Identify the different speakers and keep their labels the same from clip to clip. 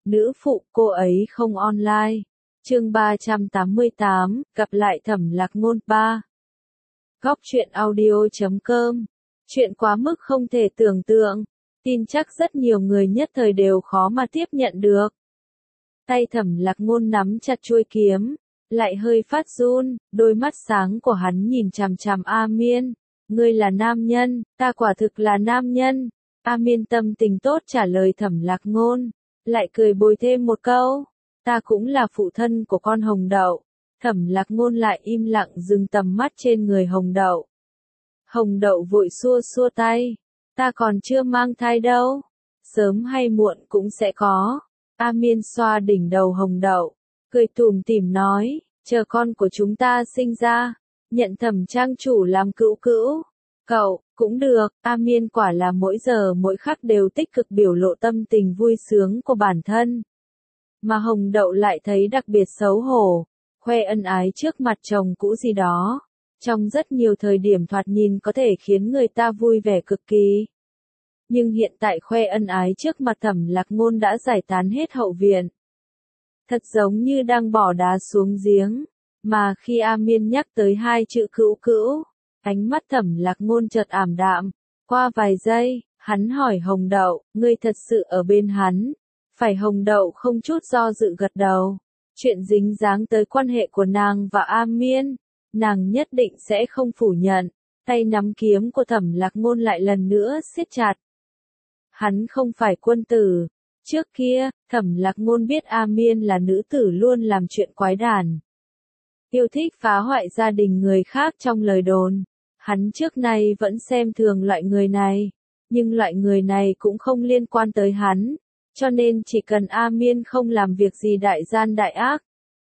Speaker 1: Nữ phụ cô ấy không online. Chương 388, gặp lại Thẩm Lạc Ngôn 3. Góc truyện audio.com. Chuyện quá mức không thể tưởng tượng, tin chắc rất nhiều người nhất thời đều khó mà tiếp nhận được. Tay Thẩm Lạc Ngôn nắm chặt chuôi kiếm, lại hơi phát run, đôi mắt sáng của hắn nhìn chằm chằm A Miên. Ngươi là nam nhân, ta quả thực là nam nhân. A Miên tâm tình tốt trả lời Thẩm Lạc Ngôn, lại cười bồi thêm một câu, ta cũng là phụ thân của con Hồng Đậu. Thẩm Lạc Ngôn lại im lặng dừng tầm mắt trên người Hồng Đậu. Hồng Đậu vội xua xua tay, ta còn chưa mang thai đâu, sớm hay muộn cũng sẽ có. A Miên xoa đỉnh đầu Hồng Đậu, cười tủm tỉm nói, chờ con của chúng ta sinh ra, nhận Thẩm trang chủ làm cữu cữu. Cậu, cũng được. A Miên quả là mỗi giờ mỗi khắc đều tích cực biểu lộ tâm tình vui sướng của bản thân. Mà Hồng Đậu lại thấy đặc biệt xấu hổ, khoe ân ái trước mặt chồng cũ gì đó. Trong rất nhiều thời điểm thoạt nhìn có thể khiến người ta vui vẻ cực kỳ. Nhưng hiện tại khoe ân ái trước mặt Thẩm Lạc Ngôn đã giải tán hết hậu viện. Thật giống như đang bỏ đá xuống giếng. Mà khi A Miên nhắc tới hai chữ cữu cữu, ánh mắt Thẩm Lạc Ngôn chợt ảm đạm. Qua vài giây, hắn hỏi Hồng Đậu, ngươi thật sự ở bên hắn? Phải. Hồng Đậu không chút do dự gật đầu. Chuyện dính dáng tới quan hệ của nàng và A Miên, nàng nhất định sẽ không phủ nhận. Tay nắm kiếm của Thẩm Lạc Ngôn lại lần nữa siết chặt. Hắn không phải quân tử. Trước kia, Thẩm Lạc Ngôn biết A Miên là nữ tử luôn làm chuyện quái đản, yêu thích phá hoại gia đình người khác trong lời đồn. Hắn trước nay vẫn xem thường loại người này, nhưng loại người này cũng không liên quan tới hắn, cho nên chỉ cần A Miên không làm việc gì đại gian đại ác,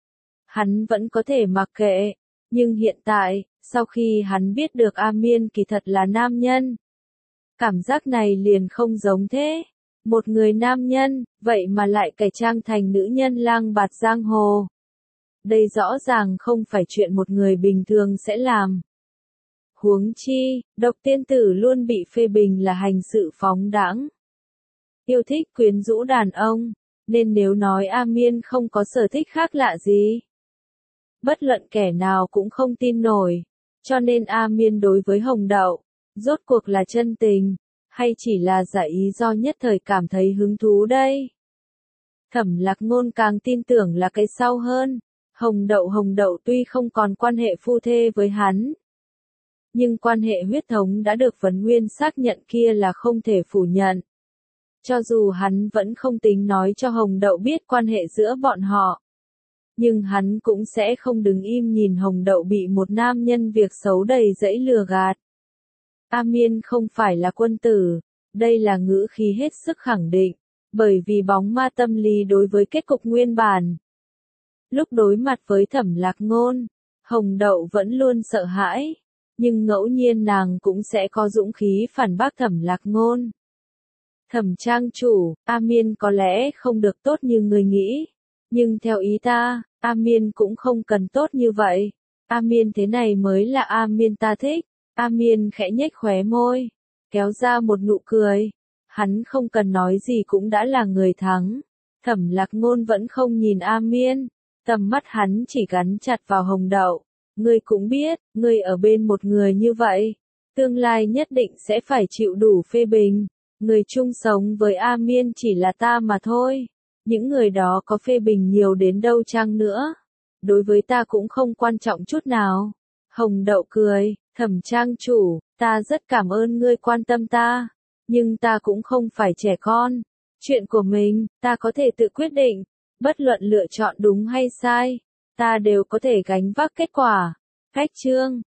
Speaker 1: hắn vẫn có thể mặc kệ. Nhưng hiện tại, sau khi hắn biết được A Miên kỳ thật là nam nhân, cảm giác này liền không giống thế. Một người nam nhân, vậy mà lại cải trang thành nữ nhân lang bạt giang hồ. Đây rõ ràng không phải chuyện một người bình thường sẽ làm. Huống chi, Độc Tiên Tử luôn bị phê bình là hành sự phóng đãng, yêu thích quyến rũ đàn ông, nên nếu nói A Miên không có sở thích khác lạ gì, bất luận kẻ nào cũng không tin nổi. Cho nên A Miên đối với Hồng Đậu, rốt cuộc là chân tình, hay chỉ là giả ý do nhất thời cảm thấy hứng thú đây? Thẩm Lạc Ngôn càng tin tưởng là cái sau hơn. Hồng Đậu tuy không còn quan hệ phu thê với hắn, nhưng quan hệ huyết thống đã được Vấn Nguyên xác nhận kia là không thể phủ nhận. Cho dù hắn vẫn không tính nói cho Hồng Đậu biết quan hệ giữa bọn họ, nhưng hắn cũng sẽ không đứng im nhìn Hồng Đậu bị một nam nhân việc xấu đầy dẫy lừa gạt. A Miên không phải là quân tử, đây là ngữ khí hết sức khẳng định, bởi vì bóng ma tâm lý đối với kết cục nguyên bản. Lúc đối mặt với Thẩm Lạc Ngôn, Hồng Đậu vẫn luôn sợ hãi, nhưng ngẫu nhiên nàng cũng sẽ có dũng khí phản bác Thẩm Lạc Ngôn. Thẩm trang chủ, A Miên có lẽ không được tốt như người nghĩ, nhưng theo ý ta, A Miên cũng không cần tốt như vậy. A Miên thế này mới là A Miên ta thích. A Miên khẽ nhếch khóe môi, kéo ra một nụ cười. Hắn không cần nói gì cũng đã là người thắng. Thẩm Lạc Ngôn vẫn không nhìn A Miên, tầm mắt hắn chỉ gắn chặt vào Hồng Đậu. Ngươi cũng biết, ngươi ở bên một người như vậy, tương lai nhất định sẽ phải chịu đủ phê bình. Người chung sống với A Miên chỉ là ta mà thôi. Những người đó có phê bình nhiều đến đâu chăng nữa, đối với ta cũng không quan trọng chút nào. Hồng Đậu cười, Thẩm trang chủ, ta rất cảm ơn ngươi quan tâm ta, nhưng ta cũng không phải trẻ con. Chuyện của mình, ta có thể tự quyết định, bất luận lựa chọn đúng hay sai, ta đều có thể gánh vác kết quả. Cách chương